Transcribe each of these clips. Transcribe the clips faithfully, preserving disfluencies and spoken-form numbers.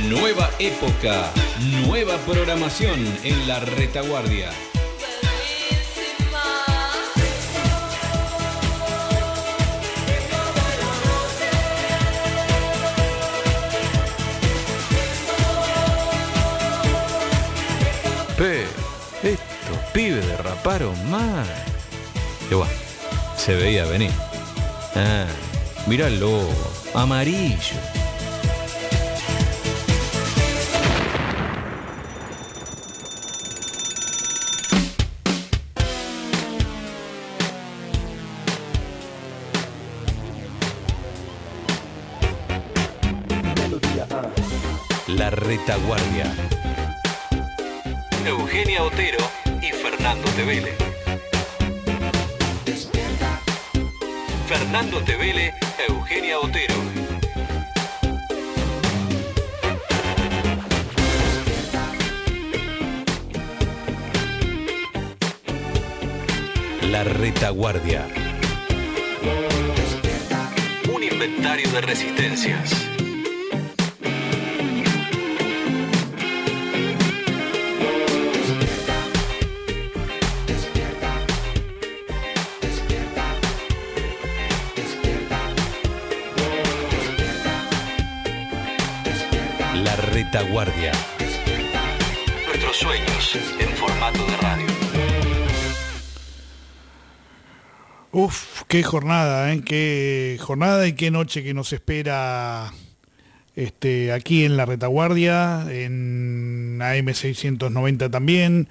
Nueva época, nueva programación en la retaguardia. Pe, estos pibes derraparon mal. Igual, se veía venir. Ah, mirá el logo, amarillo. La retaguardia. Eugenia Otero y Fernando Tevele. Fernando Tevele, Eugenia Otero. La retaguardia. Un inventario de resistencias. La retaguardia. Nuestros sueños en formato de radio. Uf, qué jornada, ¿eh? Qué jornada y qué noche que nos espera este, aquí en la retaguardia, en A M seiscientos noventa también,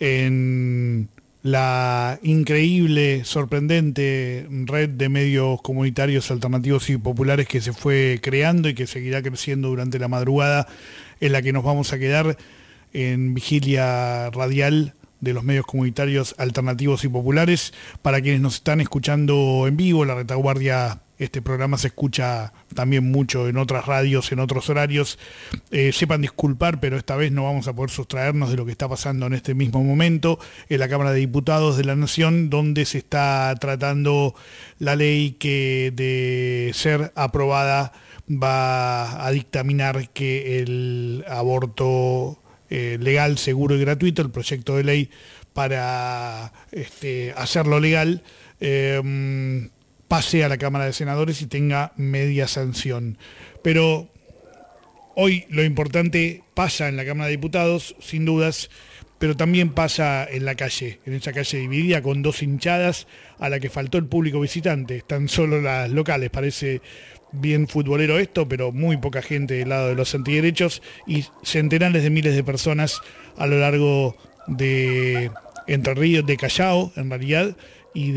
en la increíble, sorprendente red de medios comunitarios alternativos y populares que se fue creando y que seguirá creciendo durante la madrugada, en la que nos vamos a quedar en vigilia radial de los medios comunitarios alternativos y populares. Para quienes nos están escuchando en vivo, la retaguardia, este programa se escucha también mucho en otras radios, en otros horarios. Eh, sepan disculpar, pero esta vez no vamos a poder sustraernos de lo que está pasando en este mismo momento en la Cámara de Diputados de la Nación, donde se está tratando la ley que, de ser aprobada, va a dictaminar que el aborto eh, legal, seguro y gratuito, el proyecto de ley para este, hacerlo legal, eh, pase a la Cámara de Senadores y tenga media sanción. Pero hoy lo importante pasa en la Cámara de Diputados, sin dudas, pero también pasa en la calle, en esa calle dividida con dos hinchadas a la que faltó el público visitante. Están solo las locales, parece bien futbolero esto, pero muy poca gente del lado de los antiderechos y centenares de miles de personas a lo largo de Entre Ríos, de Callao, en realidad, y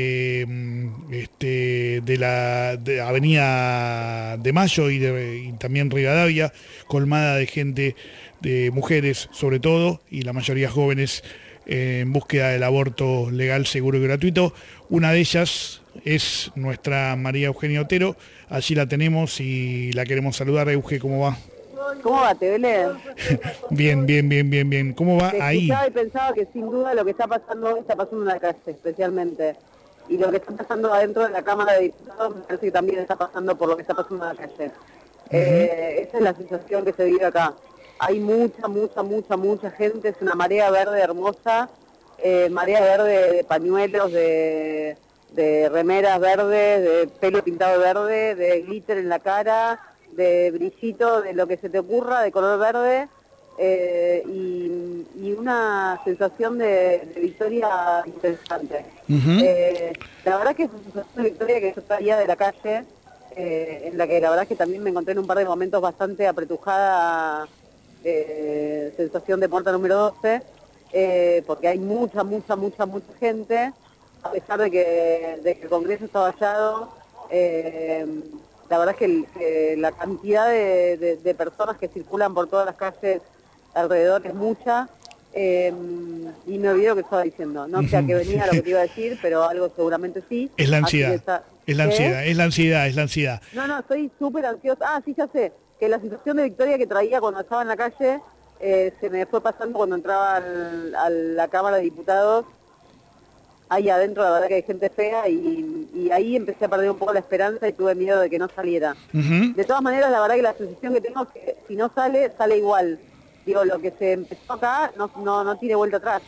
de este de la de Avenida de Mayo y, de, y también Rivadavia, colmada de gente, de mujeres sobre todo, y la mayoría jóvenes, eh, en búsqueda del aborto legal, seguro y gratuito. Una de ellas es nuestra María Eugenia Otero. Allí la tenemos y la queremos saludar. Euge, ¿cómo va? ¿Cómo va, Tevele? Bien, bien, bien, bien, bien. ¿Cómo va Te ahí? escuchaba y pensaba que sin duda lo que está pasando hoy está pasando en la calle, especialmente. Y lo que está pasando adentro de la Cámara de Diputados me parece que también está pasando por lo que está pasando en la calle. Uh-huh. eh, esa es la sensación que se vive acá. Hay mucha, mucha, mucha, mucha gente. Es una marea verde hermosa. Eh, marea verde de pañuelos, de, de remeras verdes, de pelo pintado verde, de glitter en la cara, de brillito, de lo que se te ocurra, de color verde, eh, y, y una sensación de, de victoria interesante. Uh-huh. eh, la verdad que es una sensación de victoria que yo traía de la calle, eh, en la que la verdad es que también me encontré en un par de momentos bastante apretujada, eh, sensación de puerta número doce, eh, porque hay mucha, mucha, mucha, mucha gente, a pesar de que, de que el Congreso está vallado. eh, La verdad es que, el, que la cantidad de, de, de personas que circulan por todas las calles alrededor es mucha, eh, y me olvidé lo que estaba diciendo. No sé a qué venía lo que te iba a decir, pero algo seguramente sí. Es la ansiedad, está, es la ansiedad, ¿eh? es la ansiedad, es la ansiedad. No, no, estoy súper ansiosa. Ah, sí, ya sé, que la situación de victoria que traía cuando estaba en la calle eh, se me fue pasando cuando entraba al, a la Cámara de Diputados. ahí adentro la verdad que hay gente fea y, y ahí empecé a perder un poco la esperanza y tuve miedo de que no saliera. Uh-huh. De todas maneras, la verdad que la sensación que tengo es que si no sale, sale igual. Digo, lo que se empezó acá no, no, no tiene vuelta atrás.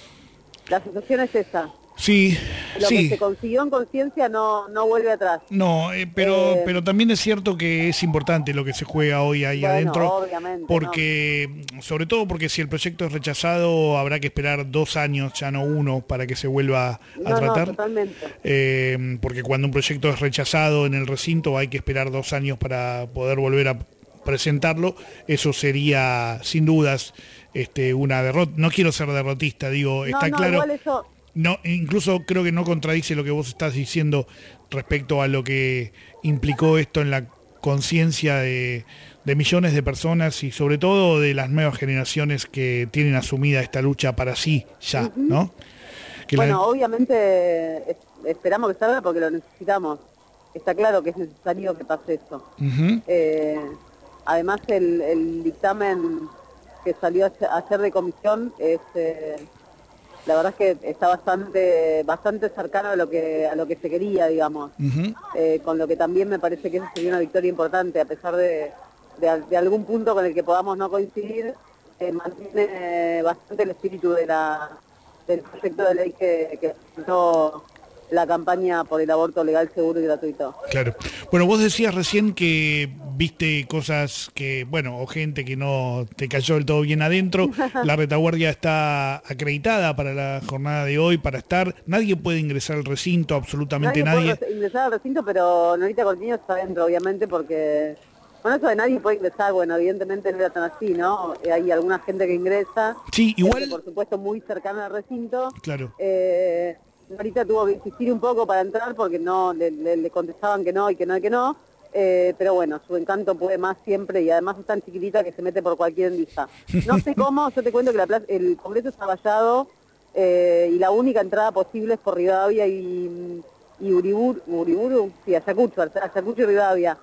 La sensación es esa. Sí, Lo sí. que se consiguió en conciencia no, no vuelve atrás. No, eh, pero Eh, pero también es cierto que es importante lo que se juega hoy ahí Bueno, adentro, obviamente, porque sobre todo porque si el proyecto es rechazado habrá que esperar dos años, ya no uno, para que se vuelva a No, no, tratar. totalmente. Eh, porque cuando un proyecto es rechazado en el recinto hay que esperar dos años para poder volver a presentarlo. Eso sería sin dudas este, una derrota. No quiero ser derrotista, digo, No, está no, claro. igual eso... No, incluso creo que no contradice lo que vos estás diciendo respecto a lo que implicó esto en la conciencia de, de millones de personas y sobre todo de las nuevas generaciones que tienen asumida esta lucha para sí ya, Uh-huh. ¿no? Que Bueno, la- obviamente es- esperamos que salga porque lo necesitamos. Está claro que es necesario que pase eso. Ujú. Eh, además, el, el dictamen que salió ayer de comisión es... Eh, la verdad es que está bastante bastante cercano a lo que a lo que se quería, digamos. Ujú. Eh, con lo que también me parece que eso sería una victoria importante, a pesar de, de, de algún punto con el que podamos no coincidir, eh, mantiene eh, bastante el espíritu de la del proyecto de ley que, que presentó la campaña por el aborto legal, seguro y gratuito. Claro. Bueno, vos decías recién que viste cosas que, bueno, o gente que no te cayó del todo bien adentro. La retaguardia está acreditada para la jornada de hoy, para estar. Nadie puede ingresar al recinto, absolutamente nadie. Puede ingresar al recinto, pero Norita Cortiño está adentro, obviamente, porque... Bueno, eso de nadie puede ingresar, bueno, evidentemente no era tan así, ¿no? Eh, hay alguna gente que ingresa, Sí, igual. gente, por supuesto, muy cercana al recinto. Claro. Eh, Norita tuvo que insistir un poco para entrar porque no le, le- le contestaban que no y que no y que no. Eh, pero bueno, su encanto puede más siempre y además es tan chiquitita que se mete por cualquier endija. No sé cómo, yo te cuento que la plaza, el Congreso está vallado eh, y la única entrada posible es por Rivadavia y, y Uriburu, Uriburu, sí, Ayacucho, Ayacucho y Rivadavia.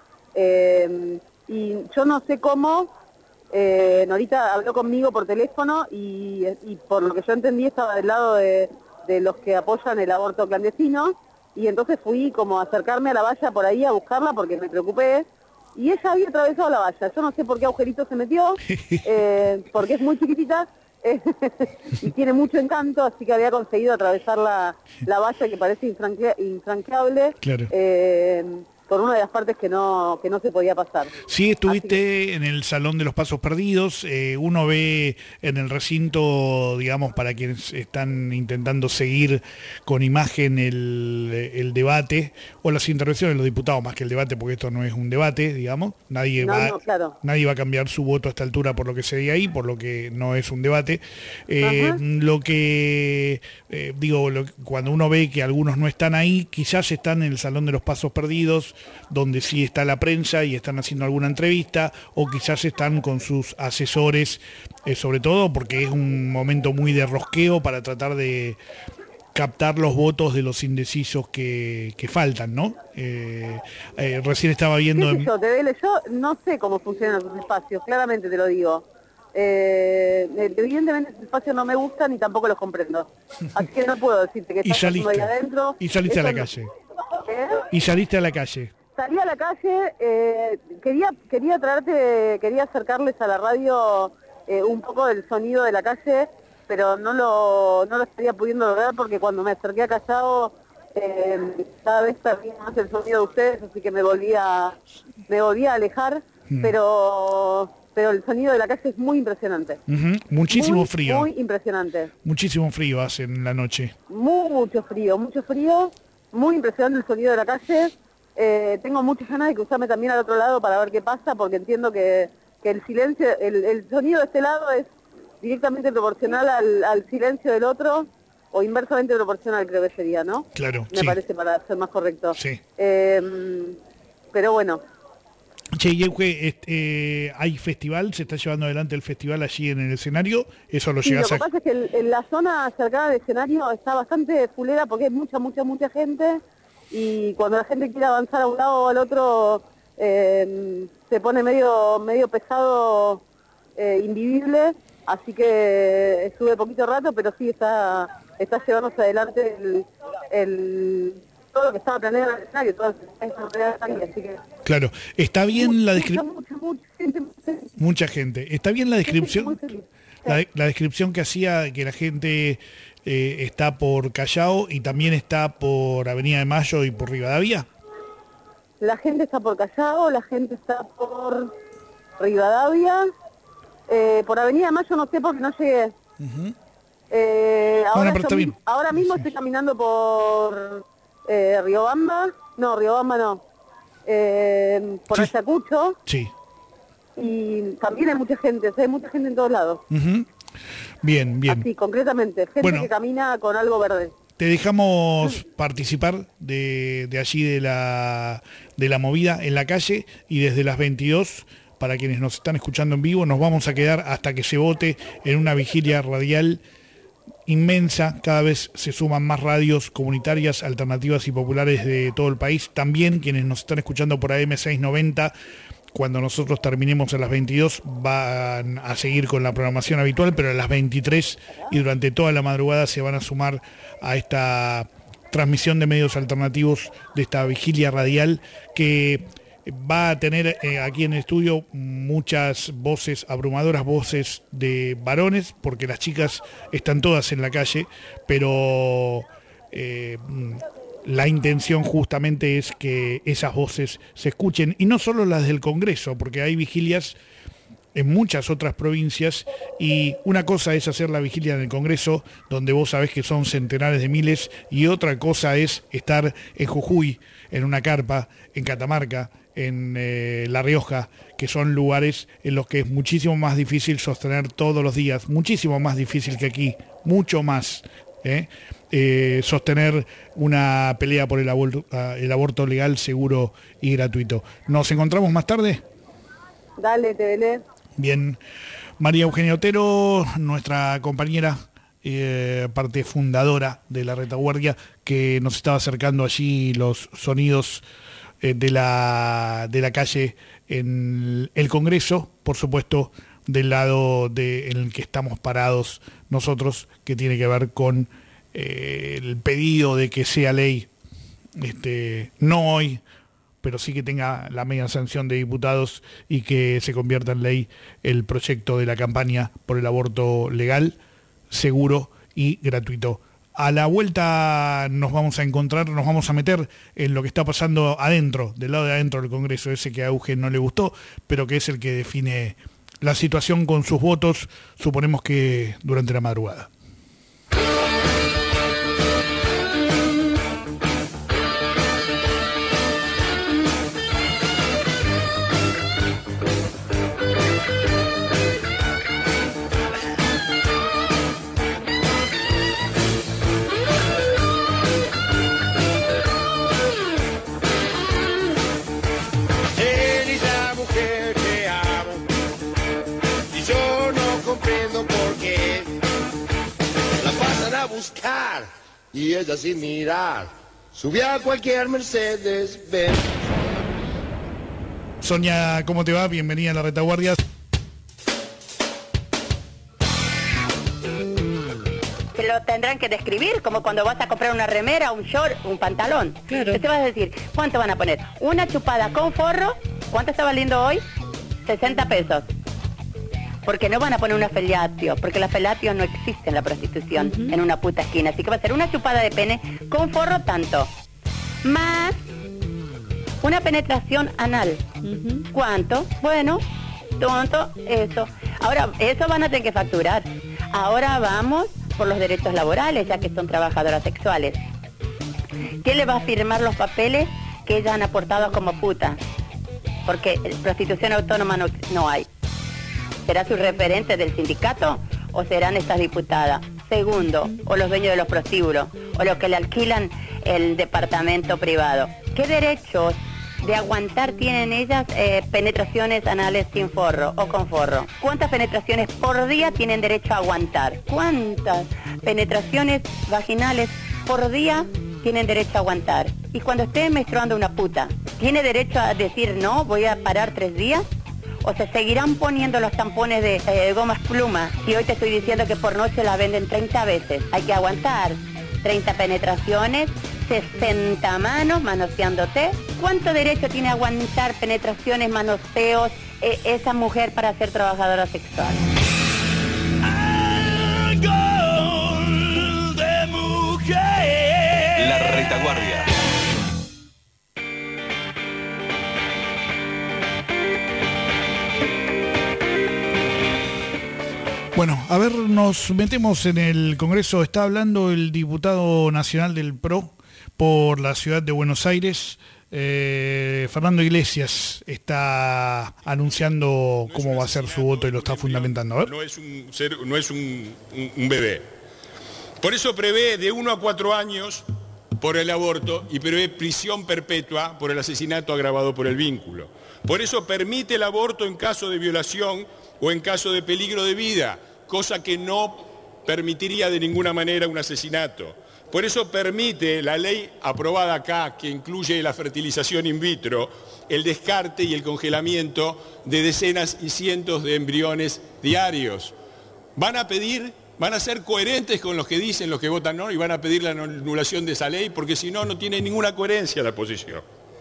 Eh, y yo no sé cómo, eh, Norita habló conmigo por teléfono y, y por lo que yo entendí estaba del lado de, de los que apoyan el aborto clandestino. Y entonces fui como a acercarme a la valla por ahí a buscarla porque me preocupé. Y ella había atravesado la valla. Yo no sé por qué agujerito se metió, eh, porque es muy chiquitita eh, y tiene mucho encanto, así que había conseguido atravesar la, la valla que parece infranque, infranqueable Claro. eh, por una de las partes que no, que no se podía pasar. Sí, estuviste que... en el Salón de los Pasos Perdidos. Eh, uno ve en el recinto, digamos, para quienes están intentando seguir con imagen el, el debate o las intervenciones de los diputados, más que el debate, porque esto no es un debate, digamos. Nadie, No, va, no, claro. nadie va a cambiar su voto a esta altura por lo que se diga ahí, por lo que no es un debate. Eh, lo que, eh, digo, lo, cuando uno ve que algunos no están ahí, quizás están en el Salón de los Pasos Perdidos, donde sí está la prensa y están haciendo alguna entrevista, o quizás están con sus asesores, eh, sobre todo porque es un momento muy de rosqueo para tratar de captar los votos de los indecisos que, que faltan, ¿no? Eh, eh, recién estaba viendo... ¿Qué sé yo, Tevele? Yo no sé cómo funcionan los espacios, claramente te lo digo. Eh, evidentemente ese espacio no me gusta ni tampoco los comprendo. Así que no puedo decirte que Y está pasando ahí saliste, adentro. y saliste a Eso la no- calle. ¿Eh? Y saliste a la calle. Salí a la calle, eh, quería quería traerte, quería acercarles a la radio eh, un poco del sonido de la calle, pero no lo no lo estaría pudiendo lograr porque cuando me acerqué a Callao eh, cada vez perdía más el sonido de ustedes, así que me volví a, me volví a alejar, Mm. pero pero el sonido de la calle es muy impresionante. Ujú. Muchísimo Muy, frío. Muy impresionante. Muchísimo frío hace en la noche. Mucho frío, mucho frío, muy impresionante el sonido de la calle. Eh, tengo muchas ganas de cruzarme también al otro lado para ver qué pasa, porque entiendo que, que el silencio, el, el sonido de este lado es directamente proporcional al, al silencio del otro, o inversamente proporcional creo que sería, ¿no? Claro, Me sí. parece, para ser más correcto. Sí. Eh, pero bueno, Che, y Euge, este, eh, ¿hay festival? ¿Se está llevando adelante el festival allí en el escenario? ¿Eso lo sí, lo llegás que a...? pasa es que el- en la zona cercana al escenario está bastante fulera porque hay mucha, mucha, mucha gente y cuando la gente quiere avanzar a un lado o al otro eh, se pone medio medio pesado eh, invivible, así que estuve poquito rato, pero sí está, está llevándose adelante el, el, todo lo que estaba planeado en el escenario, todo el, así que... Claro, está bien la descripción... Mucha, mucha, mucha gente, mucha gente. Está bien la descripción... La, la descripción que hacía de que la gente eh, está por Callao y también está por Avenida de Mayo y por Rivadavia. La gente está por Callao, la gente está por Rivadavia, eh, por Avenida de Mayo no sé porque no llegué. Uh-huh. eh, ahora, bueno, pero está bien. ahora mismo sí. estoy caminando por eh, Riobamba, no, Riobamba no, eh, por sí. Ayacucho. Sí. Y también hay mucha gente, o sea, hay mucha gente en todos lados. Uh-huh. Bien, bien. Así, concretamente, gente bueno, que camina con algo verde. Te dejamos participar de, de allí de la, de la movida en la calle y desde las veintidós, para quienes nos están escuchando en vivo, nos vamos a quedar hasta que se vote en una vigilia radial inmensa. Cada vez se suman más radios comunitarias, alternativas y populares de todo el país. También quienes nos están escuchando por A M seiscientos noventa, cuando nosotros terminemos a las veintidós, van a seguir con la programación habitual, pero a las veintitrés y durante toda la madrugada se van a sumar a esta transmisión de medios alternativos de esta vigilia radial que va a tener eh, aquí en el estudio muchas voces, abrumadoras voces de varones, porque las chicas están todas en la calle, pero... Eh, la intención justamente es que esas voces se escuchen, y no solo las del Congreso, porque hay vigilias en muchas otras provincias, y una cosa es hacer la vigilia en el Congreso, donde vos sabés que son centenares de miles, y otra cosa es estar en Jujuy, en una carpa, en Catamarca, en eh, La Rioja, que son lugares en los que es muchísimo más difícil sostener todos los días, muchísimo más difícil que aquí, mucho más, ¿eh? Eh, sostener una pelea por el aborto, el aborto legal, seguro y gratuito. ¿Nos encontramos más tarde? Dale, te velé. Bien. María Eugenia Otero, nuestra compañera, eh, parte fundadora de la Retaguardia, que nos estaba acercando allí los sonidos eh, de la, de la calle en el Congreso, por supuesto, del lado de, en el que estamos parados nosotros, que tiene que ver con Eh, el pedido de que sea ley, este, no hoy, pero sí que tenga la media sanción de diputados y que se convierta en ley el proyecto de la campaña por el aborto legal, seguro y gratuito. A la vuelta nos vamos a encontrar, nos vamos a meter en lo que está pasando adentro, del lado de adentro del Congreso, ese que a Eugen no le gustó, pero que es el que define la situación con sus votos, suponemos que durante la madrugada. Y ella sin mirar subía a cualquier Mercedes-Benz. Sonia, ¿cómo te va? Bienvenida a la Retaguardia. Te lo tendrán que describir, como cuando vas a comprar una remera, un short, un pantalón. Claro. Te vas a decir, ¿cuánto van a poner? Una chupada con forro, ¿cuánto está valiendo hoy? sesenta pesos. Porque no van a poner una felatio, porque la felatio no existe en la prostitución, uh-huh. en una puta esquina. Así que va a ser una chupada de pene con forro tanto. Más una penetración anal. Uh-huh. ¿Cuánto? Bueno, tonto, eso. Ahora, eso van a tener que facturar. Ahora vamos por los derechos laborales, ya que son trabajadoras sexuales. ¿Quién le va a firmar los papeles que ellas han aportado como puta? Porque prostitución autónoma no, no hay. ¿Será su referente del sindicato o serán estas diputadas? Segundo, o los dueños de los prostíbulos, o los que le alquilan el departamento privado. ¿Qué derechos de aguantar tienen ellas eh, penetraciones anales sin forro o con forro? ¿Cuántas penetraciones por día tienen derecho a aguantar? ¿Cuántas penetraciones vaginales por día tienen derecho a aguantar? Y cuando esté menstruando una puta, ¿tiene derecho a decir no, voy a parar tres días? o se seguirán poniendo los tampones de eh, gomas pluma. Y hoy te estoy diciendo que por noche la venden treinta veces. Hay que aguantar treinta penetraciones, sesenta manos manoseándote. ¿Cuánto derecho tiene a aguantar penetraciones, manoseos eh, esa mujer para ser trabajadora sexual? La retaguardia. Bueno, a ver, nos metemos en el Congreso. Está hablando el diputado nacional del P R O por la ciudad de Buenos Aires. Eh, Fernando Iglesias está anunciando no cómo va a ser su voto y lo está fundamentando. A ver. No es un, ser, no es un, un, un bebé. Por eso prevé de uno a cuatro años por el aborto y prevé prisión perpetua por el asesinato agravado por el vínculo. Por eso permite el aborto en caso de violación o en caso de peligro de vida, cosa que no permitiría de ninguna manera un asesinato. Por eso permite la ley aprobada acá, que incluye la fertilización in vitro, el descarte y el congelamiento de decenas y cientos de embriones diarios. Van a pedir, van a ser coherentes con los que dicen, los que votan no, y van a pedir la anulación de esa ley, porque si no, no tiene ninguna coherencia la posición.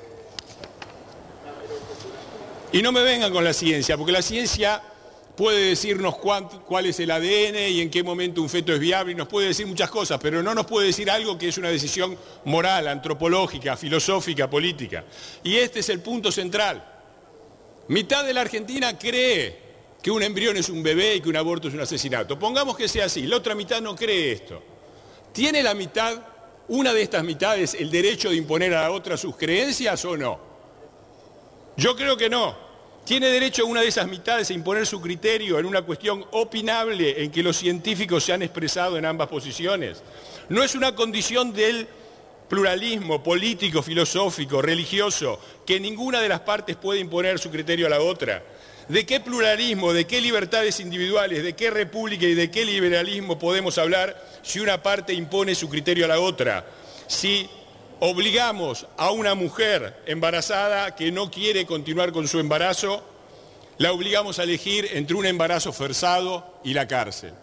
Y no me vengan con la ciencia, porque la ciencia puede decirnos cuánto, cuál es el A D N y en qué momento un feto es viable, y nos puede decir muchas cosas, pero no nos puede decir algo que es una decisión moral, antropológica, filosófica, política. Y este es el punto central. Mitad de la Argentina cree que un embrión es un bebé y que un aborto es un asesinato. Pongamos que sea así, la otra mitad no cree esto. ¿Tiene la mitad, una de estas mitades, el derecho de imponer a la otra sus creencias o no? Yo creo que no. ¿Tiene derecho una de esas mitades a imponer su criterio en una cuestión opinable en que los científicos se han expresado en ambas posiciones? No es una condición del pluralismo político, filosófico, religioso, que ninguna de las partes puede imponer su criterio a la otra. ¿De qué pluralismo, de qué libertades individuales, de qué república y de qué liberalismo podemos hablar si una parte impone su criterio a la otra? Si obligamos a una mujer embarazada que no quiere continuar con su embarazo, la obligamos a elegir entre un embarazo forzado y la cárcel.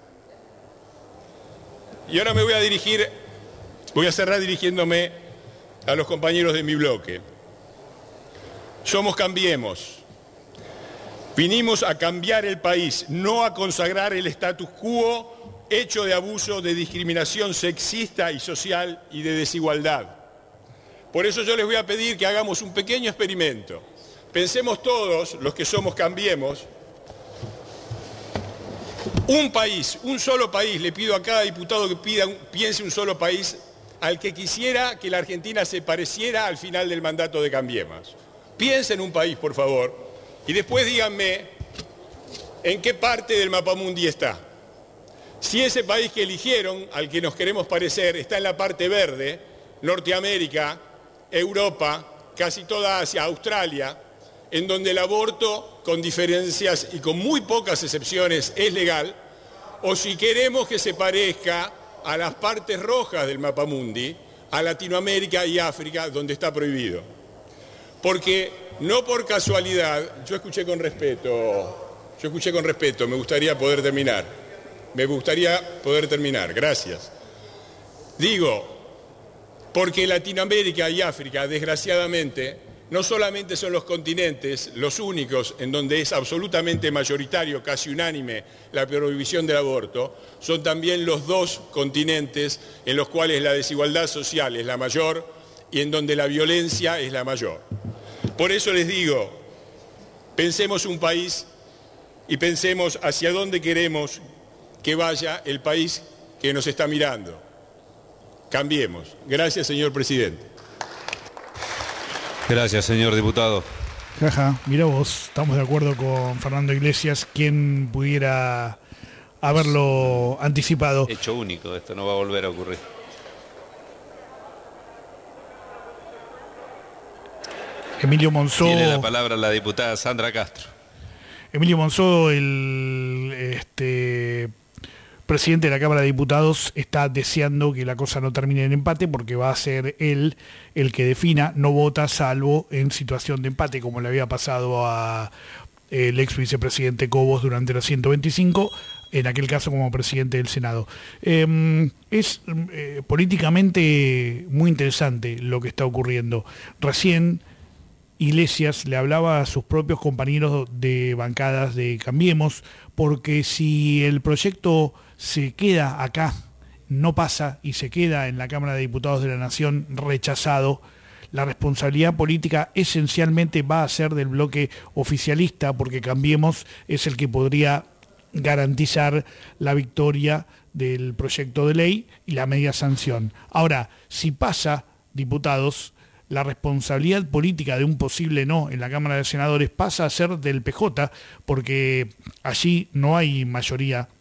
Y ahora me voy a dirigir, voy a cerrar dirigiéndome a los compañeros de mi bloque. Somos Cambiemos. Vinimos a cambiar el país, no a consagrar el status quo hecho de abuso, de discriminación sexista y social y de desigualdad. Por eso yo les voy a pedir que hagamos un pequeño experimento. Pensemos todos, los que somos Cambiemos, un país, un solo país. Le pido a cada diputado que pida, piense un solo país al que quisiera que la Argentina se pareciera al final del mandato de Cambiemos. Piensen en un país, por favor, y después díganme en qué parte del mapamundi está. Si ese país que eligieron, al que nos queremos parecer, está en la parte verde, Norteamérica, Europa, casi toda Asia, Australia, en donde el aborto, con diferencias y con muy pocas excepciones, es legal, o si queremos que se parezca a las partes rojas del mapamundi, a Latinoamérica y África, donde está prohibido. Porque no por casualidad, yo escuché con respeto, yo escuché con respeto, me gustaría poder terminar, me gustaría poder terminar, gracias. Digo, porque Latinoamérica y África, desgraciadamente, no solamente son los continentes los únicos en donde es absolutamente mayoritario, casi unánime, la prohibición del aborto, son también los dos continentes en los cuales la desigualdad social es la mayor y en donde la violencia es la mayor. Por eso les digo, pensemos un país y pensemos hacia dónde queremos que vaya el país que nos está mirando. Cambiemos. Gracias, señor presidente. Gracias, señor diputado. Jaja, mira vos, estamos de acuerdo con Fernando Iglesias, quien pudiera haberlo anticipado. Hecho único, esto no va a volver a ocurrir. Emilio Monzó. Tiene la palabra la diputada Sandra Castro. Emilio Monzó, el este presidente de la Cámara de Diputados, está deseando que la cosa no termine en empate porque va a ser él el que defina, no vota salvo en situación de empate, como le había pasado a el ex vicepresidente Cobos durante la ciento veinticinco, en aquel caso como presidente del Senado. Eh, es eh, políticamente muy interesante lo que está ocurriendo. Recién Iglesias le hablaba a sus propios compañeros de bancadas de Cambiemos, porque si el proyecto se queda acá, no pasa y se queda en la Cámara de Diputados de la Nación rechazado, la responsabilidad política esencialmente va a ser del bloque oficialista, porque Cambiemos es el que podría garantizar la victoria del proyecto de ley y la media sanción. Ahora, si pasa, diputados, la responsabilidad política de un posible no en la Cámara de Senadores pasa a ser del P J, porque allí no hay mayoría,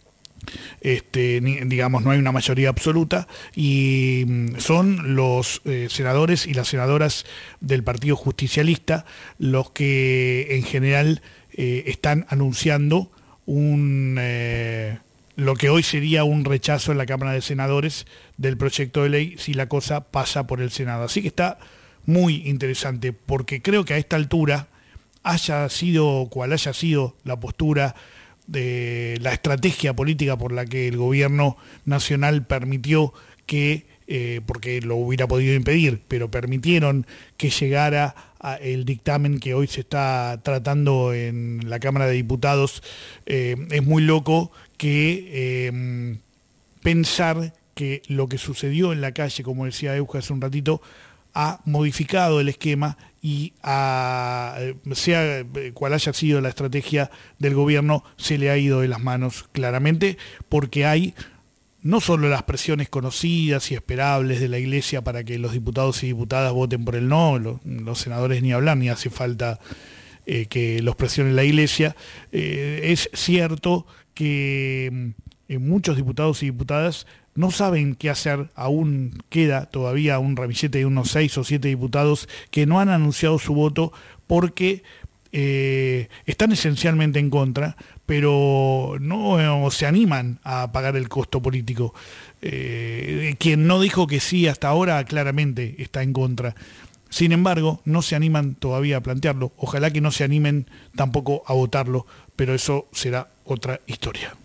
este, ni, digamos, no hay una mayoría absoluta, y son los eh, senadores y las senadoras del Partido Justicialista los que en general eh, están anunciando un eh, lo que hoy sería un rechazo en la Cámara de Senadores del proyecto de ley si la cosa pasa por el Senado. Así que está muy interesante, porque creo que a esta altura, haya sido cual haya sido la postura de la estrategia política por la que el gobierno nacional permitió que, eh, porque lo hubiera podido impedir, pero permitieron que llegara a el dictamen que hoy se está tratando en la Cámara de Diputados, eh, es muy loco que eh, pensar que lo que sucedió en la calle, como decía Euge hace un ratito, ha modificado el esquema y a, sea cual haya sido la estrategia del gobierno, se le ha ido de las manos claramente, porque hay no solo las presiones conocidas y esperables de la Iglesia para que los diputados y diputadas voten por el no, los, los senadores ni hablar, ni hace falta eh, que los presione la Iglesia, eh, es cierto que eh, muchos diputados y diputadas no saben qué hacer. Aún queda todavía un ramillete de unos seis o siete diputados que no han anunciado su voto porque eh, están esencialmente en contra, pero no, no se animan a pagar el costo político. Eh, quien no dijo que sí hasta ahora claramente está en contra. Sin embargo, no se animan todavía a plantearlo. Ojalá que no se animen tampoco a votarlo, pero eso será otra historia.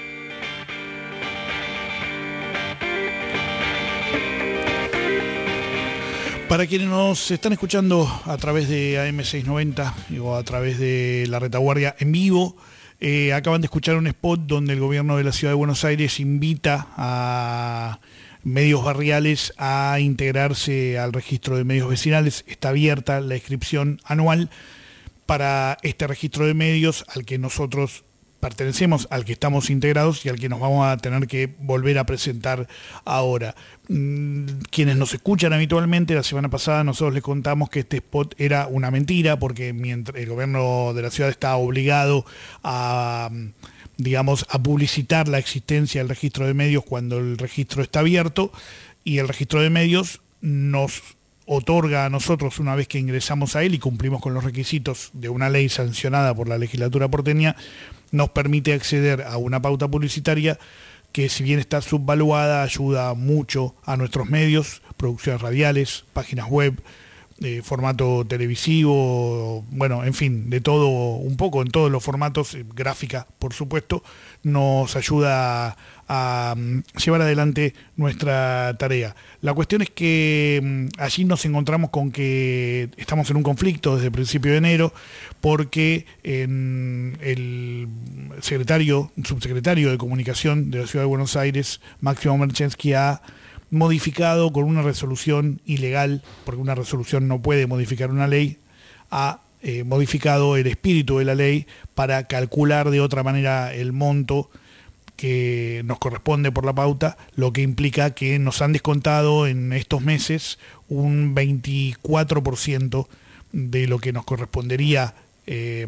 Para quienes nos están escuchando a través de A M seiscientos noventa o a través de La Retaguardia en vivo, eh, acaban de escuchar un spot donde el gobierno de la Ciudad de Buenos Aires invita a medios barriales a integrarse al registro de medios vecinales. Está abierta la inscripción anual para este registro de medios al que nosotros pertenecemos, al que estamos integrados y al que nos vamos a tener que volver a presentar ahora. Quienes nos escuchan habitualmente, la semana pasada nosotros les contamos que este spot era una mentira, porque mientras el gobierno de la ciudad está obligado a, digamos, a publicitar la existencia del registro de medios cuando el registro está abierto, y el registro de medios nos otorga a nosotros, una vez que ingresamos a él y cumplimos con los requisitos de una ley sancionada por la legislatura porteña, nos permite acceder a una pauta publicitaria que, si bien está subvaluada, ayuda mucho a nuestros medios, producciones radiales, páginas web, eh, formato televisivo, bueno, en fin, de todo un poco, en todos los formatos, eh, gráfica, por supuesto, nos ayuda a, a um, llevar adelante nuestra tarea. La cuestión es que um, allí nos encontramos con que estamos en un conflicto desde el principio de enero, porque en el secretario, subsecretario de Comunicación de la Ciudad de Buenos Aires, Máximo Merchensky, ha modificado con una resolución ilegal, porque una resolución no puede modificar una ley, ha eh, modificado el espíritu de la ley para calcular de otra manera el monto que nos corresponde por la pauta, lo que implica que nos han descontado en estos meses un veinticuatro por ciento de lo que nos correspondería eh,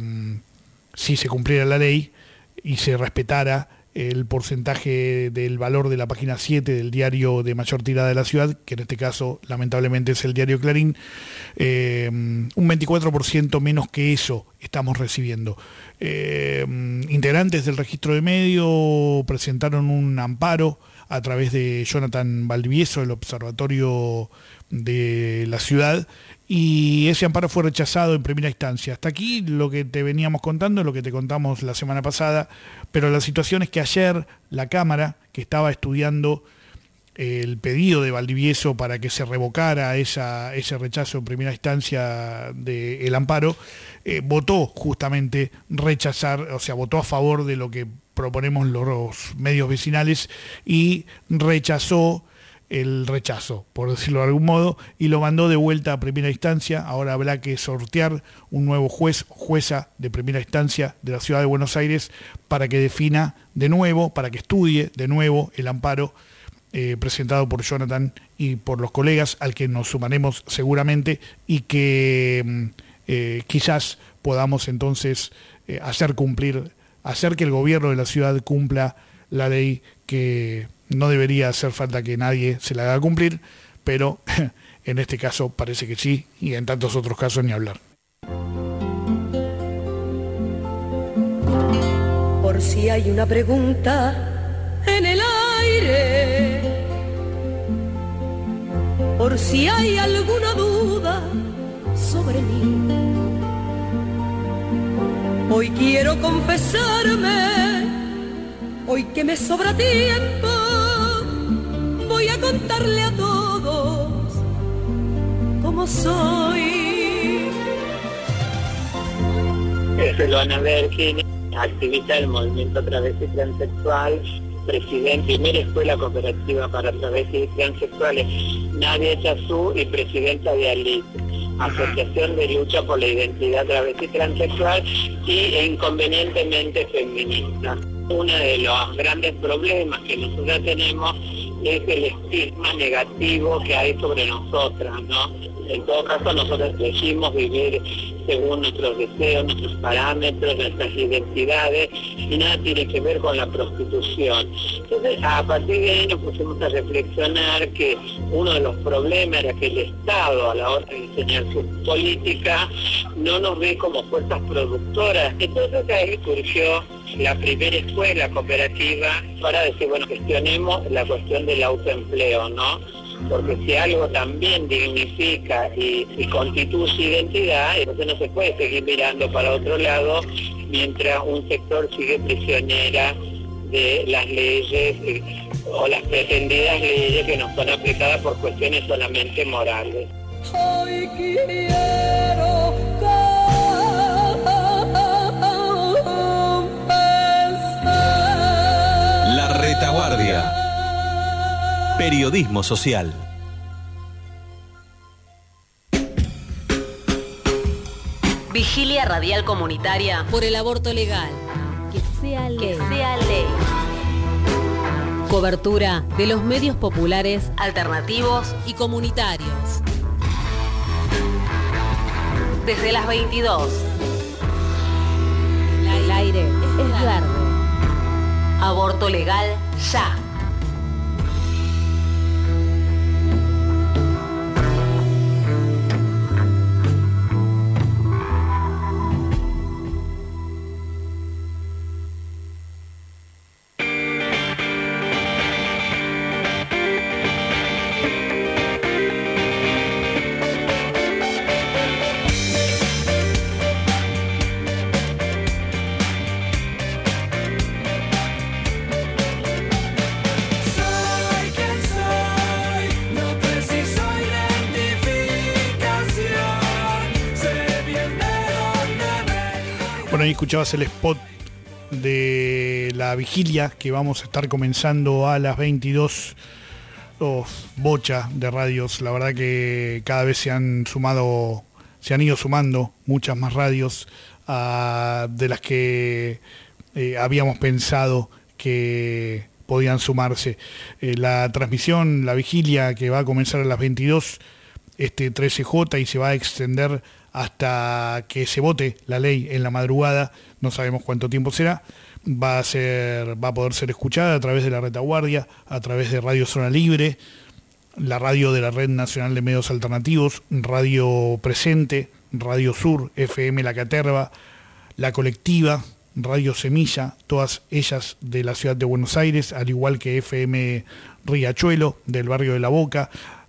si se cumpliera la ley y se respetara el porcentaje del valor de la página siete del diario de mayor tirada de la ciudad, que en este caso lamentablemente es el diario Clarín. Eh, un veinticuatro por ciento menos que eso estamos recibiendo. Eh, integrantes del registro de medios presentaron un amparo a través de Jonathan Valdivieso, el observatorio de la ciudad, y ese amparo fue rechazado en primera instancia. Hasta aquí lo que te veníamos contando, lo que te contamos la semana pasada, pero la situación es que ayer la Cámara, que estaba estudiando el pedido de Valdivieso para que se revocara esa, ese rechazo en primera instancia del amparo, eh, votó justamente rechazar, o sea, votó a favor de lo que proponemos los medios vecinales y rechazó el rechazo, por decirlo de algún modo, y lo mandó de vuelta a primera instancia. Ahora habrá que sortear un nuevo juez o jueza de primera instancia de la Ciudad de Buenos Aires para que defina de nuevo, para que estudie de nuevo el amparo eh, presentado por Jonathan y por los colegas, al que nos sumaremos seguramente, y que eh, quizás podamos entonces eh, hacer cumplir, hacer que el gobierno de la ciudad cumpla la ley que no debería hacer falta que nadie se la haga cumplir, pero en este caso parece que sí, y en tantos otros casos ni hablar. Por si hay una pregunta en el aire, por si hay alguna duda sobre mí, hoy quiero confesarme, hoy que me sobra tiempo, voy a contarle a todos cómo soy. Soy Luana Berkin, activista del movimiento travesti transexual, presidente, primera escuela cooperativa para travestis y transexuales, Nadia Chazú, y presidenta de ALIT, Asociación de Lucha por la Identidad Travesti Transexual y inconvenientemente feminista. Uno de los grandes problemas que nosotros tenemos es el estigma negativo que hay sobre nosotras, ¿no? En todo caso, nosotros elegimos vivir según nuestros deseos, nuestros parámetros, nuestras identidades, y nada tiene que ver con la prostitución. Entonces, a partir de ahí nos pusimos a reflexionar que uno de los problemas era que el Estado, a la hora de diseñar su política, no nos ve como fuerzas productoras. Entonces ahí surgió la primera escuela cooperativa para decir, bueno, gestionemos la cuestión del autoempleo, ¿no? Porque si algo también dignifica y, y constituye identidad, entonces no se puede seguir mirando para otro lado mientras un sector sigue prisionera de las leyes eh, o las pretendidas leyes que nos son aplicadas por cuestiones solamente morales. Hoy quiero La Retaguardia. Periodismo social. Vigilia radial comunitaria por el aborto legal. Que sea ley. Que sea ley. Cobertura de los medios populares, alternativos y comunitarios. Desde las veintidós. El aire es verde. Aborto legal ya. Bueno, ahí escuchabas el spot de la vigilia que vamos a estar comenzando a las veintidós. Oh, bocha de radios, la verdad que cada vez se han sumado, se han ido sumando muchas más radios uh, de las que eh, habíamos pensado que podían sumarse. Eh, la transmisión, la vigilia que va a comenzar a las veintidós, este trece J, y se va a extender hasta que se vote la ley en la madrugada, no sabemos cuánto tiempo será, va a ser, va a poder ser escuchada a través de la Retaguardia, a través de Radio Zona Libre, la radio de la Red Nacional de Medios Alternativos, Radio Presente, Radio Sur, F M La Caterva, La Colectiva, Radio Semilla, todas ellas de la ciudad de Buenos Aires, al igual que F M Riachuelo, del barrio de La Boca,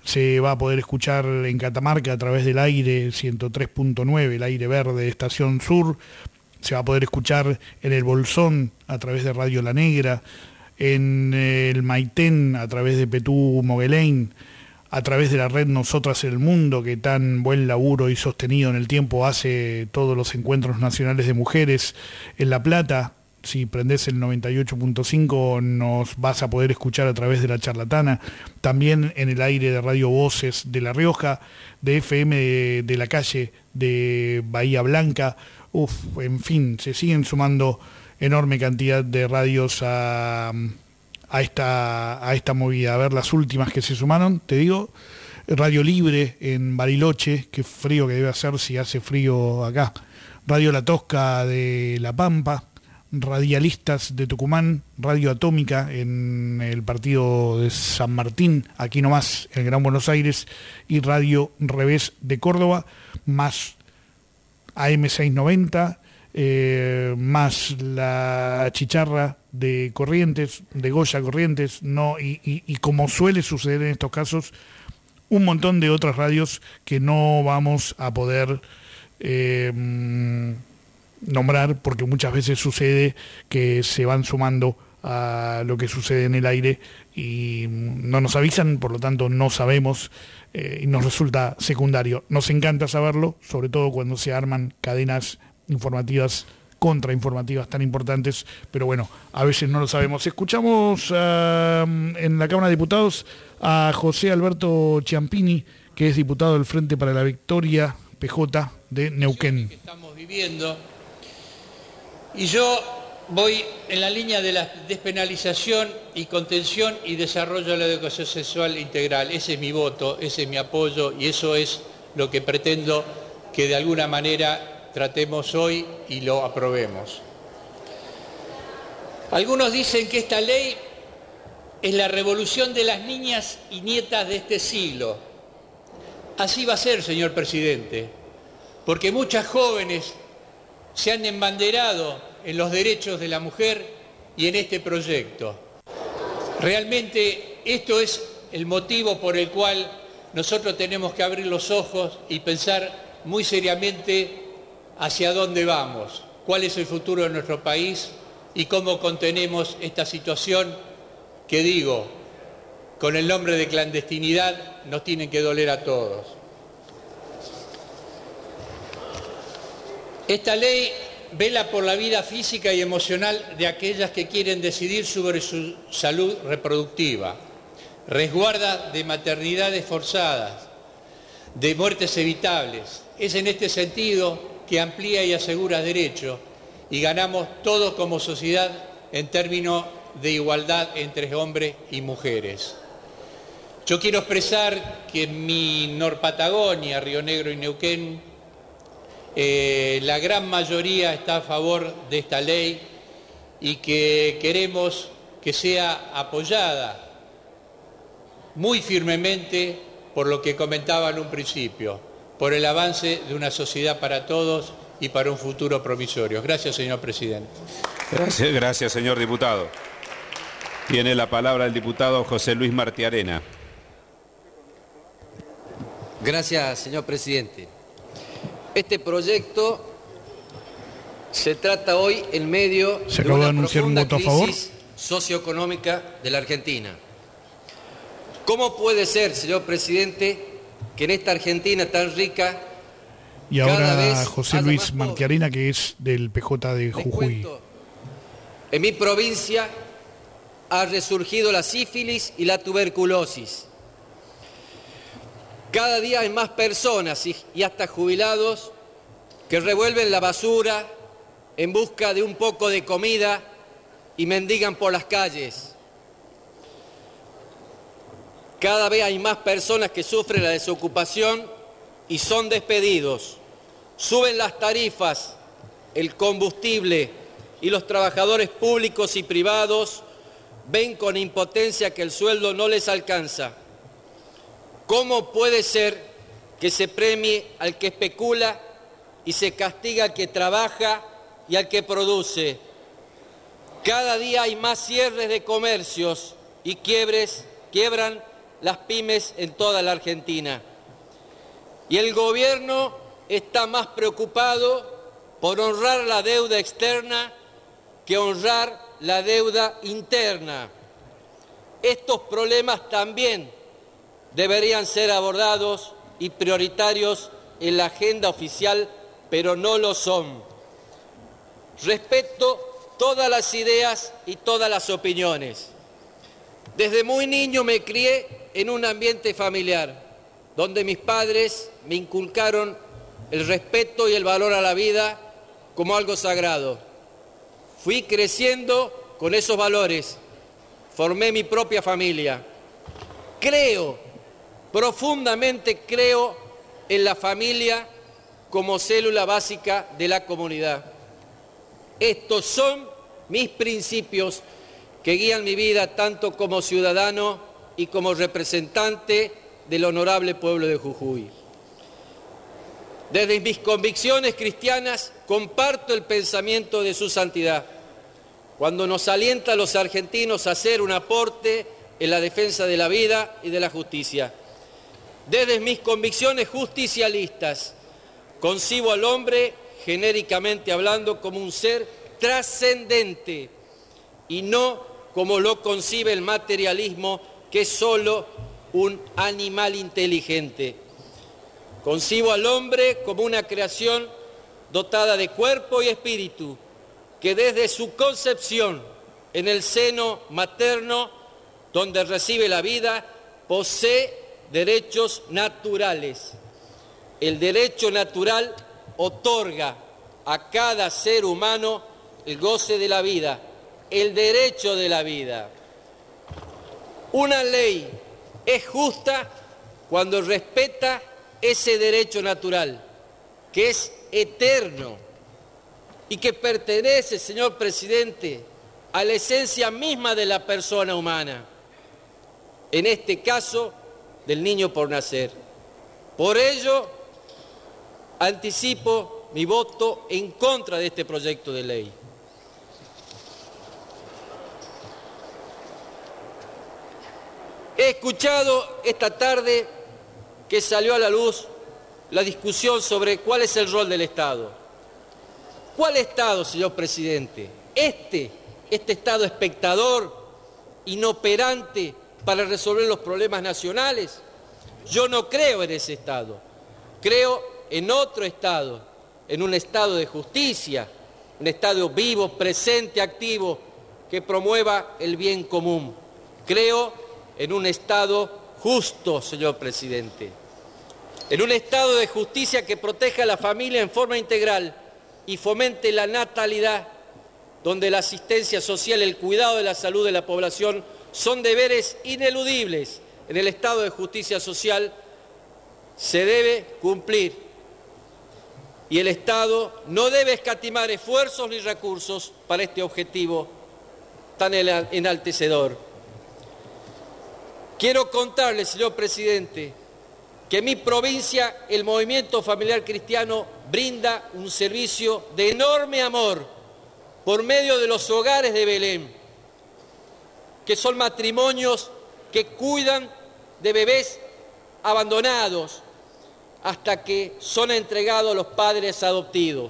se va a poder escuchar en Catamarca a través del aire ciento tres punto nueve, el aire verde de Estación Sur. Se va a poder escuchar en el Bolsón a través de Radio La Negra, en el Maitén a través de Petú Moguelain, a través de la red Nosotras el Mundo, que tan buen laburo y sostenido en el tiempo hace todos los encuentros nacionales de mujeres. En La Plata, si prendés el noventa y ocho punto cinco, nos vas a poder escuchar a través de La Charlatana. También en el aire de Radio Voces de La Rioja, de F M de, de la calle de Bahía Blanca. Uf, en fin, se siguen sumando enorme cantidad de radios a, a, esta, a esta movida. A ver las últimas que se sumaron, te digo, Radio Libre en Bariloche, qué frío que debe hacer si hace frío acá. Radio La Tosca de La Pampa, Radialistas de Tucumán, Radio Atómica en el partido de San Martín, aquí nomás en Gran Buenos Aires, y Radio Revés de Córdoba, más A M seiscientos noventa, eh, más la Chicharra de Corrientes, de Goya Corrientes, no, y, y, y como suele suceder en estos casos, un montón de otras radios que no vamos a poder eh, nombrar, porque muchas veces sucede que se van sumando a lo que sucede en el aire y no nos avisan, por lo tanto no sabemos eh, y nos resulta secundario. Nos encanta saberlo, sobre todo cuando se arman cadenas informativas, contrainformativas tan importantes, pero bueno, a veces no lo sabemos. Escuchamos uh, en la Cámara de Diputados a José Alberto Ciampini, que es diputado del Frente para la Victoria, P J, de Neuquén. Que estamos viviendo, y yo voy en la línea de la despenalización y contención y desarrollo de la educación sexual integral. Ese es mi voto, ese es mi apoyo, y eso es lo que pretendo que de alguna manera tratemos hoy y lo aprobemos. Algunos dicen que esta ley es la revolución de las niñas y nietas de este siglo. Así va a ser, señor presidente, porque muchas jóvenes se han embanderado en los derechos de la mujer y en este proyecto. Realmente esto es el motivo por el cual nosotros tenemos que abrir los ojos y pensar muy seriamente hacia dónde vamos, cuál es el futuro de nuestro país y cómo contenemos esta situación que, digo, con el nombre de clandestinidad nos tienen que doler a todos. Esta ley vela por la vida física y emocional de aquellas que quieren decidir sobre su salud reproductiva, resguarda de maternidades forzadas, de muertes evitables. Es en este sentido que amplía y asegura derechos y ganamos todos como sociedad en términos de igualdad entre hombres y mujeres. Yo quiero expresar que en mi Norpatagonia, Río Negro y Neuquén, eh, la gran mayoría está a favor de esta ley y que queremos que sea apoyada muy firmemente por lo que comentaba en un principio, por el avance de una sociedad para todos y para un futuro promisorio. Gracias, señor presidente. Gracias, gracias, señor diputado. Tiene la palabra el diputado José Luis Martiarena. Gracias, señor presidente. Este proyecto se trata hoy en medio ¿Se de acaba de una anunciar un profunda voto a favor? crisis socioeconómica de la Argentina. ¿Cómo puede ser, señor presidente, que en esta Argentina tan rica y cada ahora vez José haya Luis más Martiarena, que es del P J de Jujuy? En mi provincia ha resurgido la sífilis y la tuberculosis. Cada día hay más personas y hasta jubilados que revuelven la basura en busca de un poco de comida y mendigan por las calles. Cada vez hay más personas que sufren la desocupación y son despedidos. Suben las tarifas, el combustible, y los trabajadores públicos y privados ven con impotencia que el sueldo no les alcanza. ¿Cómo puede ser que se premie al que especula y se castiga al que trabaja y al que produce? Cada día hay más cierres de comercios y quiebres, quiebran las pymes en toda la Argentina. Y el gobierno está más preocupado por honrar la deuda externa que honrar la deuda interna. Estos problemas también deberían ser abordados y prioritarios en la agenda oficial, pero no lo son. Respeto todas las ideas y todas las opiniones. Desde muy niño me crié en un ambiente familiar, donde mis padres me inculcaron el respeto y el valor a la vida como algo sagrado. Fui creciendo con esos valores, formé mi propia familia. Creo, profundamente creo en la familia como célula básica de la comunidad. Estos son mis principios que guían mi vida tanto como ciudadano y como representante del honorable pueblo de Jujuy. Desde mis convicciones cristianas comparto el pensamiento de su santidad, cuando nos alienta a los argentinos a hacer un aporte en la defensa de la vida y de la justicia. Desde mis convicciones justicialistas, concibo al hombre, genéricamente hablando, como un ser trascendente y no como lo concibe el materialismo, que es solo un animal inteligente. Concibo al hombre como una creación dotada de cuerpo y espíritu, que desde su concepción en el seno materno, donde recibe la vida, posee derechos naturales. El derecho natural otorga a cada ser humano el goce de la vida, el derecho de la vida. Una ley es justa cuando respeta ese derecho natural, que es eterno y que pertenece, señor presidente, a la esencia misma de la persona humana, en este caso del niño por nacer. Por ello, anticipo mi voto en contra de este proyecto de ley. He escuchado esta tarde que salió a la luz la discusión sobre cuál es el rol del Estado. ¿Cuál Estado, señor presidente? Este, este Estado espectador, inoperante para resolver los problemas nacionales. Yo no creo en ese Estado. Creo en otro Estado, en un Estado de justicia, un Estado vivo, presente, activo, que promueva el bien común. Creo en un Estado justo, señor presidente, en un Estado de justicia que proteja a la familia en forma integral y fomente la natalidad, donde la asistencia social y el cuidado de la salud de la población son deberes ineludibles. En el Estado de justicia social se debe cumplir y el Estado no debe escatimar esfuerzos ni recursos para este objetivo tan enaltecedor. Quiero contarle, señor presidente, que en mi provincia el movimiento familiar cristiano brinda un servicio de enorme amor por medio de los hogares de Belén, que son matrimonios que cuidan de bebés abandonados hasta que son entregados a los padres adoptivos.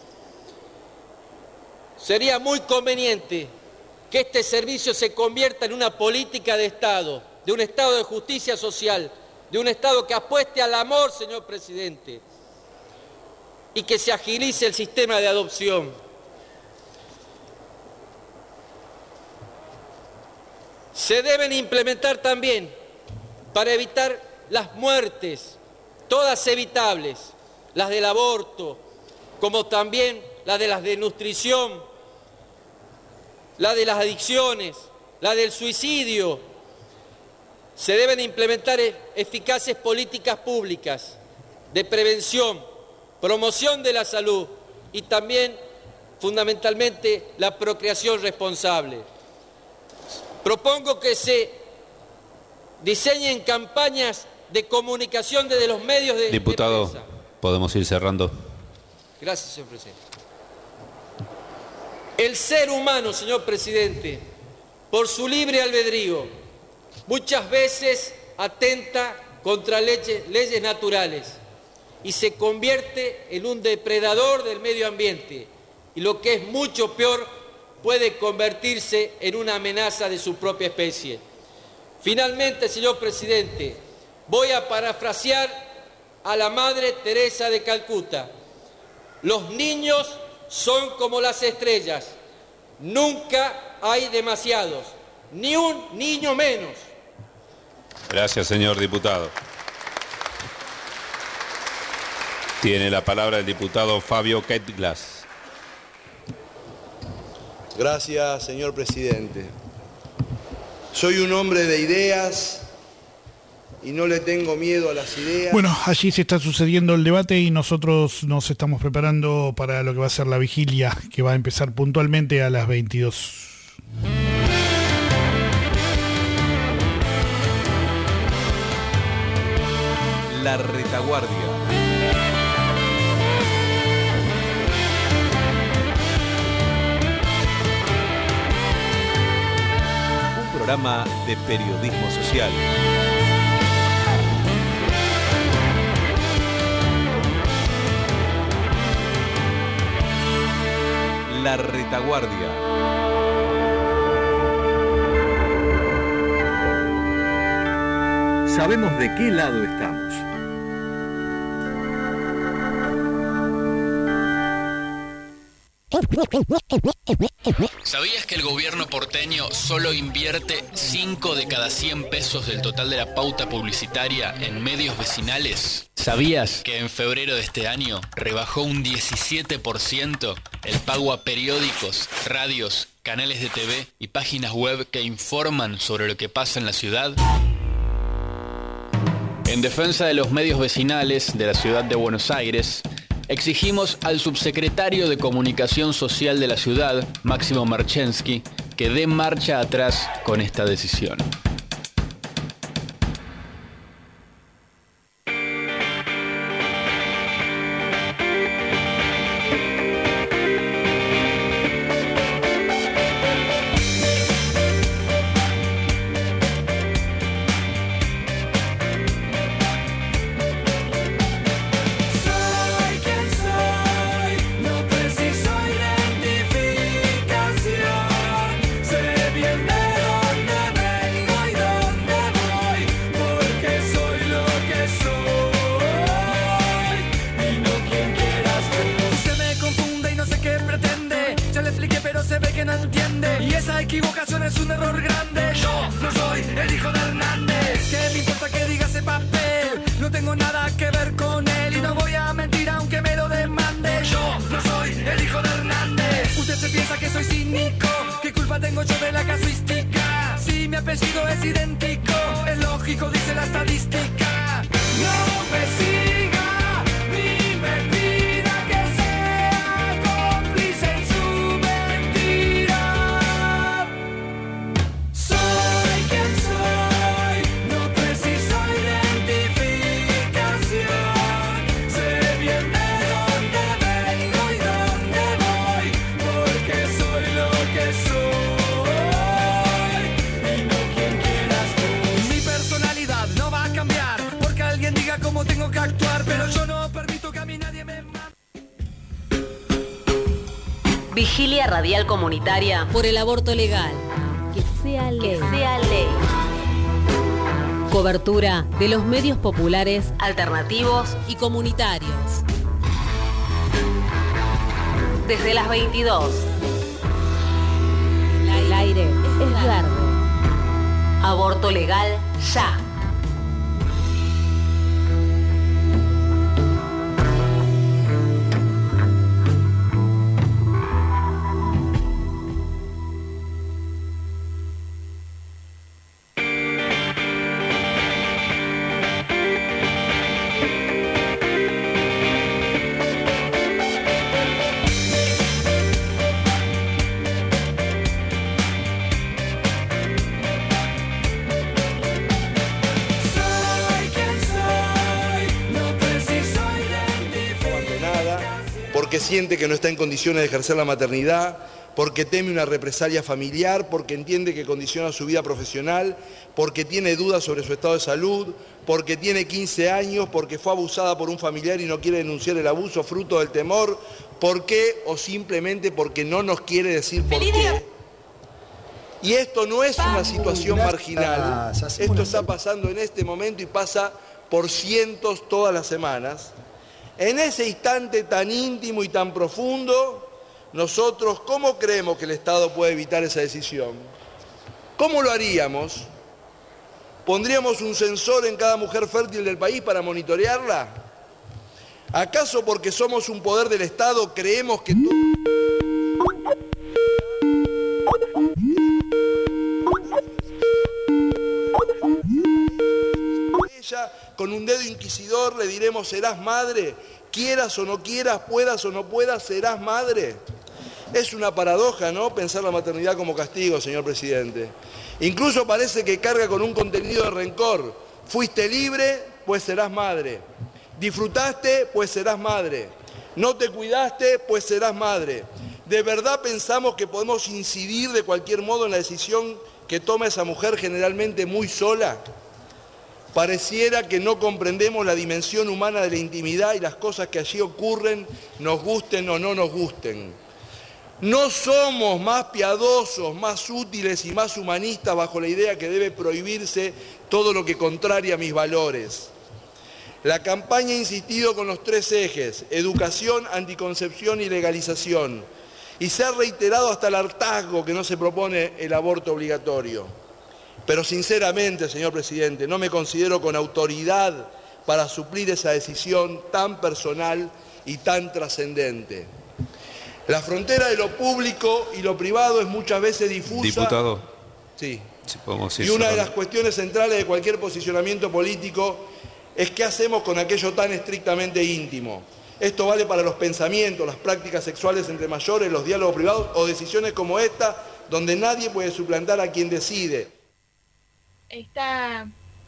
Sería muy conveniente que este servicio se convierta en una política de Estado, de un Estado de justicia social, de un Estado que apueste al amor, señor presidente, y que se agilice el sistema de adopción. Se deben implementar también, para evitar las muertes, todas evitables, las del aborto, como también las de la desnutrición, la de las adicciones, la del suicidio. Se deben implementar eficaces políticas públicas de prevención, promoción de la salud y también, fundamentalmente, la procreación responsable. Propongo que se diseñen campañas de comunicación desde los medios de, Diputado, de prensa. podemos ir cerrando. Gracias, señor presidente. El ser humano, señor presidente, por su libre albedrío, muchas veces atenta contra leyes, leyes naturales y se convierte en un depredador del medio ambiente y, lo que es mucho peor, puede convertirse en una amenaza de su propia especie. Finalmente, señor presidente, voy a parafrasear a la Madre Teresa de Calcuta. Los niños son como las estrellas, nunca hay demasiados, ni un niño menos. Gracias, señor diputado. Tiene la palabra el diputado Fabio Ketglas. Gracias, señor presidente. Soy un hombre de ideas y no le tengo miedo a las ideas. Bueno, allí se está sucediendo el debate y nosotros nos estamos preparando para lo que va a ser la vigilia, que va a empezar puntualmente a las veintidós. La retaguardia. Un programa de periodismo social. La retaguardia. Sabemos de qué lado estamos. ¿Sabías que el gobierno porteño solo invierte cinco de cada cien pesos del total de la pauta publicitaria en medios vecinales? ¿Sabías que en febrero de este año rebajó un diecisiete por ciento el pago a periódicos, radios, canales de T V y páginas web que informan sobre lo que pasa en la ciudad? En defensa de los medios vecinales de la ciudad de Buenos Aires, exigimos al subsecretario de Comunicación Social de la ciudad, Máximo Marchensky, que dé marcha atrás con esta decisión. Vigilia radial comunitaria por el aborto legal. Que sea ley. Que sea ley. Cobertura de los medios populares, alternativos y comunitarios. Desde las veintidós. El aire es verde. Aborto legal ya. Porque siente que no está en condiciones de ejercer la maternidad, porque teme una represalia familiar, porque entiende que condiciona su vida profesional, porque tiene dudas sobre su estado de salud, porque tiene quince años, porque fue abusada por un familiar y no quiere denunciar el abuso fruto del temor, ¿por qué? O simplemente porque no nos quiere decir por qué. Y esto no es una situación marginal, esto está pasando en este momento y pasa por cientos todas las semanas. En ese instante tan íntimo y tan profundo, nosotros, ¿cómo creemos que el Estado puede evitar esa decisión? ¿Cómo lo haríamos? ¿Pondríamos un sensor en cada mujer fértil del país para monitorearla? ¿Acaso porque somos un poder del Estado creemos que todo... ella, con un dedo inquisidor le diremos serás madre? Quieras o no quieras, puedas o no puedas, serás madre. Es una paradoja, ¿no?, pensar la maternidad como castigo, señor presidente. Incluso parece que carga con un contenido de rencor. Fuiste libre, pues serás madre. Disfrutaste, pues serás madre. No te cuidaste, pues serás madre. ¿De verdad pensamos que podemos incidir de cualquier modo en la decisión que toma esa mujer generalmente muy sola? Pareciera que no comprendemos la dimensión humana de la intimidad y las cosas que allí ocurren, nos gusten o no nos gusten. No somos más piadosos, más útiles y más humanistas bajo la idea que debe prohibirse todo lo que contraria a mis valores. La campaña ha insistido con los tres ejes, educación, anticoncepción y legalización, y se ha reiterado hasta el hartazgo que no se propone el aborto obligatorio. Pero sinceramente, señor presidente, no me considero con autoridad para suplir esa decisión tan personal y tan trascendente. La frontera de lo público y lo privado es muchas veces difusa. Diputado. Sí. Si podemos ir y una de cerrando. las cuestiones centrales de cualquier posicionamiento político es qué hacemos con aquello tan estrictamente íntimo. Esto vale para los pensamientos, las prácticas sexuales entre mayores, los diálogos privados o decisiones como esta, donde nadie puede suplantar a quien decide. Está...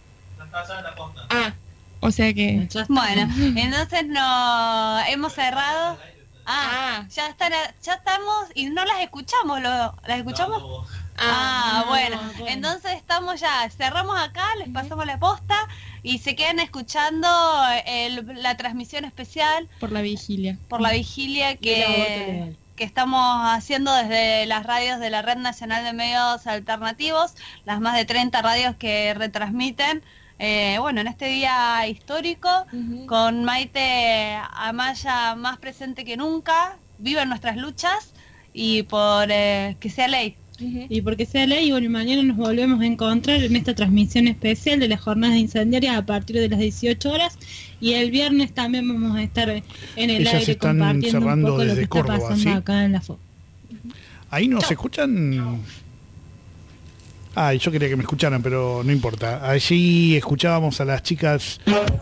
Ah, o sea que... Bueno, entonces no hemos cerrado. Ah, ya están, ya estamos y no las escuchamos, ¿lo, ¿las escuchamos? Ah, no, bueno, bueno. entonces estamos ya, cerramos acá, les pasamos la posta y se quedan escuchando el, la transmisión especial Por la vigilia. por la vigilia Del aborto que, legal. que estamos haciendo desde las radios de la Red Nacional de Medios Alternativos, las más de treinta radios que retransmiten. Eh, bueno, en este día histórico, uh-huh. con Maite Amaya más presente que nunca, viva en nuestras luchas y por eh, que sea ley. Uh-huh. Y porque sea ley, y bueno, y mañana nos volvemos a encontrar en esta transmisión especial de las jornadas incendiarias a partir de las dieciocho horas, y el viernes también vamos a estar en el Ellas aire están compartiendo un cerrando poco lo desde que Córdoba, está pasando ¿sí? acá en la F O. Ahí nos escuchan. Ah, yo quería que me escucharan, pero no importa. Allí escuchábamos a las chicas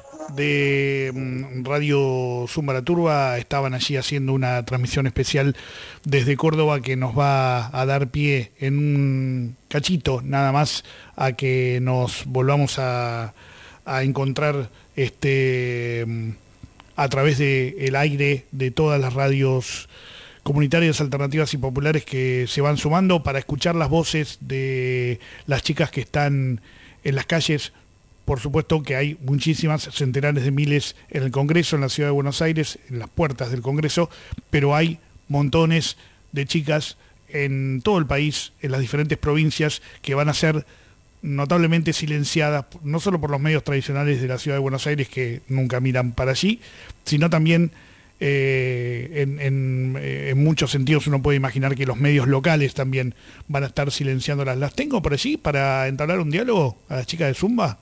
de mm, Radio Zumba La Turba, estaban allí haciendo una transmisión especial desde Córdoba que nos va a dar pie en un cachito nada más a que nos volvamos a, a encontrar este a través del aire de todas las radios comunitarias, alternativas y populares que se van sumando para escuchar las voces de las chicas que están en las calles. Por supuesto que hay muchísimas, centenares de miles en el Congreso, en la Ciudad de Buenos Aires, en las puertas del Congreso, pero hay montones de chicas en todo el país, en las diferentes provincias, que van a ser notablemente silenciadas, no solo por los medios tradicionales de la Ciudad de Buenos Aires, que nunca miran para allí, sino también Eh, en, en, en muchos sentidos uno puede imaginar que los medios locales también van a estar silenciándolas. ¿Las tengo por allí para entablar un diálogo a las chicas de Zumba?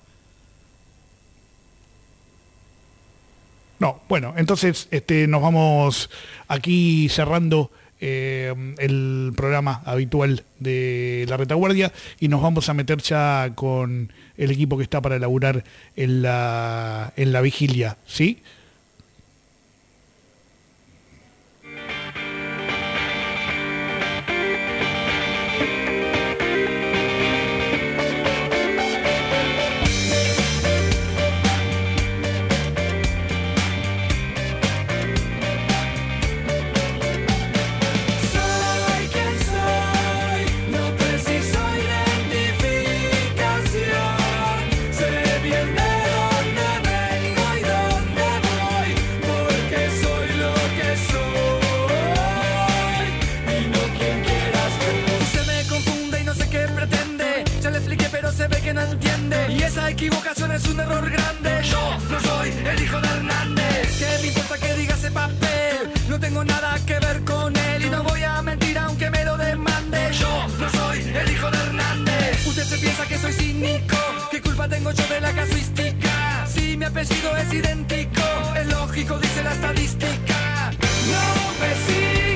No, bueno, entonces este, nos vamos aquí cerrando eh, el programa habitual de La Retaguardia y nos vamos a meter ya con el equipo que está para laburar en la, en la vigilia, ¿sí? Soy quien que no entiende, y esa equivocación es un error grande. Yo no soy el hijo de Hernández. ¿Qué me importa que diga ese papel? No tengo nada que ver con él y no voy a mentir aunque me lo demande. Yo no soy el hijo de Hernández. Usted se piensa que soy cínico, ¿qué culpa tengo yo de la casuística? Si mi apellido es idéntico, es lógico, dice la estadística. No me sigas.